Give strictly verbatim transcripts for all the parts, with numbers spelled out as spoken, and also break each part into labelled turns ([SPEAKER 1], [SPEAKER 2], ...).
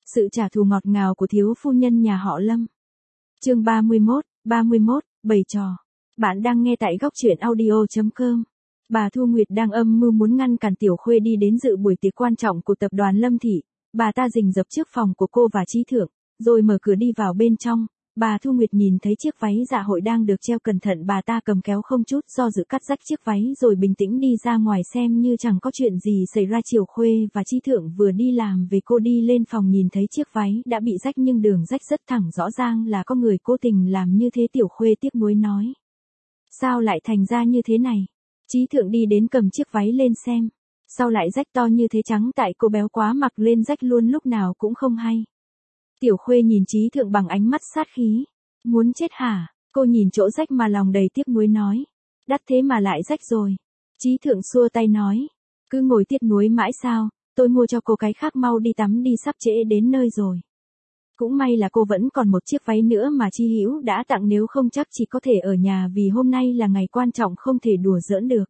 [SPEAKER 1] Sự trả thù ngọt ngào của thiếu phu nhân nhà họ Lâm. Chương ba mươi mốt, ba mươi mốt, bày trò. Bạn đang nghe tại góc truyện audio chấm com. Bà Thu Nguyệt đang âm mưu muốn ngăn cản Tiểu Khuê đi đến dự buổi tiệc quan trọng của tập đoàn Lâm Thị. Bà ta rình rập trước phòng của cô và Trí Thượng, rồi mở cửa đi vào bên trong. Bà Thu Nguyệt nhìn thấy chiếc váy dạ hội đang được treo cẩn thận, bà ta cầm kéo không chút do dự cắt rách chiếc váy rồi bình tĩnh đi ra ngoài xem như chẳng có chuyện gì xảy ra. Tiểu Khuê và Trí Thượng vừa đi làm về, cô đi lên phòng nhìn thấy chiếc váy đã bị rách nhưng đường rách rất thẳng, rõ ràng là có người cố tình làm như thế. Tiểu Khuê tiếc nuối nói: sao lại thành ra như thế này? Trí Thượng đi đến cầm chiếc váy lên xem, sao lại rách to như thế? Trắng tại cô béo quá, mặc lên rách luôn lúc nào cũng không hay. Tiểu Khuê nhìn Trí Thượng bằng ánh mắt sát khí. Muốn chết hả? Cô nhìn chỗ rách mà lòng đầy tiếc nuối nói: đắt thế mà lại rách rồi. Trí Thượng xua tay nói: cứ ngồi tiếc nuối mãi sao, tôi mua cho cô cái khác, mau đi tắm đi, sắp trễ đến nơi rồi. Cũng may là cô vẫn còn một chiếc váy nữa mà Chi Hữu đã tặng, nếu không chắc chỉ có thể ở nhà vì hôm nay là ngày quan trọng không thể đùa giỡn được.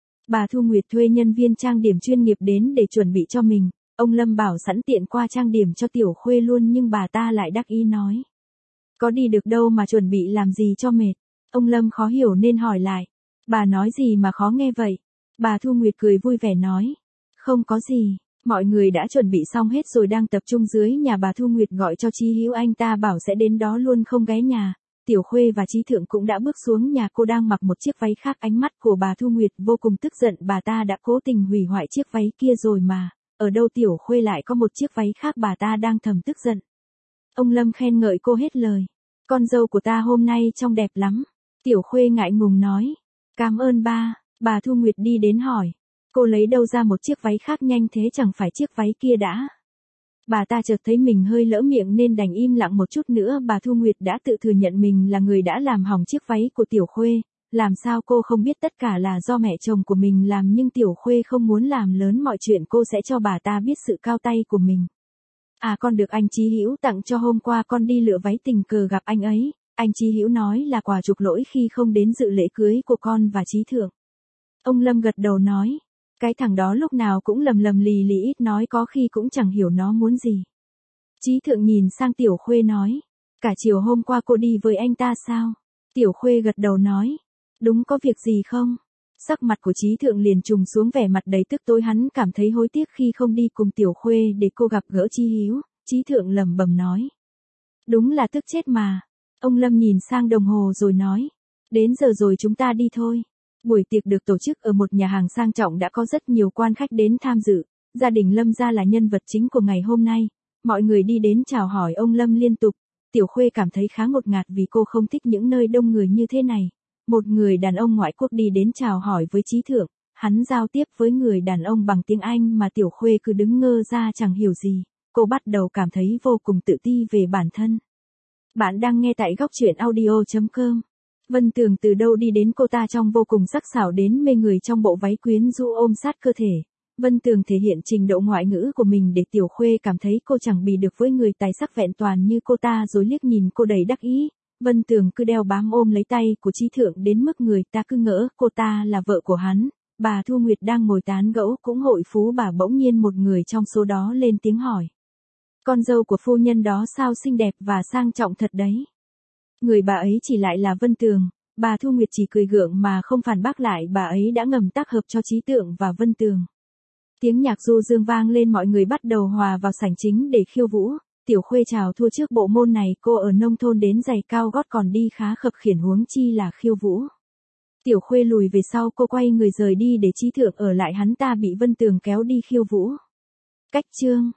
[SPEAKER 1] Bà Thu Nguyệt thuê nhân viên trang điểm chuyên nghiệp đến để chuẩn bị cho mình. Ông Lâm bảo sẵn tiện qua trang điểm cho Tiểu Khuê luôn, nhưng bà ta lại đắc ý nói: có đi được đâu mà chuẩn bị làm gì cho mệt. Ông Lâm khó hiểu nên hỏi lại: bà nói gì mà khó nghe vậy? Bà Thu Nguyệt cười vui vẻ nói: không có gì. Mọi người đã chuẩn bị xong hết rồi, đang tập trung dưới nhà. Bà Thu Nguyệt gọi cho Chí Hữu, anh ta bảo sẽ đến đó luôn không ghé nhà. Tiểu Khuê và Trí Thượng cũng đã bước xuống nhà. Cô đang mặc một chiếc váy khác. Ánh mắt của bà Thu Nguyệt vô cùng tức giận, bà ta đã cố tình hủy hoại chiếc váy kia rồi mà. Ở đâu Tiểu Khuê lại có một chiếc váy khác? Bà ta đang thầm tức giận. Ông Lâm khen ngợi cô hết lời: con dâu của ta hôm nay trông đẹp lắm. Tiểu Khuê ngại ngùng nói: cảm ơn ba. Bà Thu Nguyệt đi đến hỏi: cô lấy đâu ra một chiếc váy khác nhanh thế, chẳng phải chiếc váy kia đã? Bà ta chợt thấy mình hơi lỡ miệng nên đành im lặng một chút nữa. Bà Thu Nguyệt đã tự thừa nhận mình là người đã làm hỏng chiếc váy của Tiểu Khuê. Làm sao cô không biết tất cả là do mẹ chồng của mình làm, nhưng Tiểu Khuê không muốn làm lớn mọi chuyện, cô sẽ cho bà ta biết sự cao tay của mình. À, con được anh Chí Hữu tặng cho, hôm qua con đi lựa váy tình cờ gặp anh ấy. Anh Chí Hữu nói là quà chuộc lỗi khi không đến dự lễ cưới của con và Trí Thượng. Ông Lâm gật đầu nói: cái thằng đó lúc nào cũng lầm lầm lì lì, ít nói, có khi cũng chẳng hiểu nó muốn gì. Trí Thượng nhìn sang Tiểu Khuê nói: cả chiều hôm qua cô đi với anh ta sao? Tiểu Khuê gật đầu nói: đúng, có việc gì không? Sắc mặt của Trí Thượng liền trùng xuống, vẻ mặt đầy tức tối, hắn cảm thấy hối tiếc khi không đi cùng Tiểu Khuê để cô gặp gỡ Chí Hữu. Trí Thượng lẩm bẩm nói: đúng là tức chết mà. Ông Lâm nhìn sang đồng hồ rồi nói: đến giờ rồi, chúng ta đi thôi. Buổi tiệc được tổ chức ở một nhà hàng sang trọng, đã có rất nhiều quan khách đến tham dự. Gia đình Lâm gia là nhân vật chính của ngày hôm nay. Mọi người đi đến chào hỏi ông Lâm liên tục. Tiểu Khuê cảm thấy khá ngột ngạt vì cô không thích những nơi đông người như thế này. Một người đàn ông ngoại quốc đi đến chào hỏi với Trí Thượng. Hắn giao tiếp với người đàn ông bằng tiếng Anh mà Tiểu Khuê cứ đứng ngơ ra chẳng hiểu gì. Cô bắt đầu cảm thấy vô cùng tự ti về bản thân. Bạn đang nghe tại góc truyện audio chấm com. Vân Tường từ đâu đi đến, cô ta trông vô cùng sắc sảo đến mê người trong bộ váy quyến rũ ôm sát cơ thể. Vân Tường thể hiện trình độ ngoại ngữ của mình để Tiểu Khuê cảm thấy cô chẳng bì được với người tài sắc vẹn toàn như cô ta, rồi liếc nhìn cô đầy đắc ý. Vân Tường cứ đeo bám ôm lấy tay của Trí Thượng đến mức người ta cứ ngỡ cô ta là vợ của hắn. Bà Thu Nguyệt đang ngồi tán gẫu cũng hội phú bà, bỗng nhiên một người trong số đó lên tiếng hỏi: con dâu của phu nhân đó sao xinh đẹp và sang trọng thật đấy. Người bà ấy chỉ lại là Vân Tường. Bà Thu Nguyệt chỉ cười gượng mà không phản bác lại, bà ấy đã ngầm tác hợp cho Trí Thượng và Vân Tường. Tiếng nhạc du dương vang lên, mọi người bắt đầu hòa vào sảnh chính để khiêu vũ. Tiểu Khuê chào thua trước bộ môn này, cô ở nông thôn đến giày cao gót còn đi khá khập khiễng, huống chi là khiêu vũ. Tiểu Khuê lùi về sau, cô quay người rời đi để Trí Thượng ở lại, hắn ta bị Vân Tường kéo đi khiêu vũ. Cách chương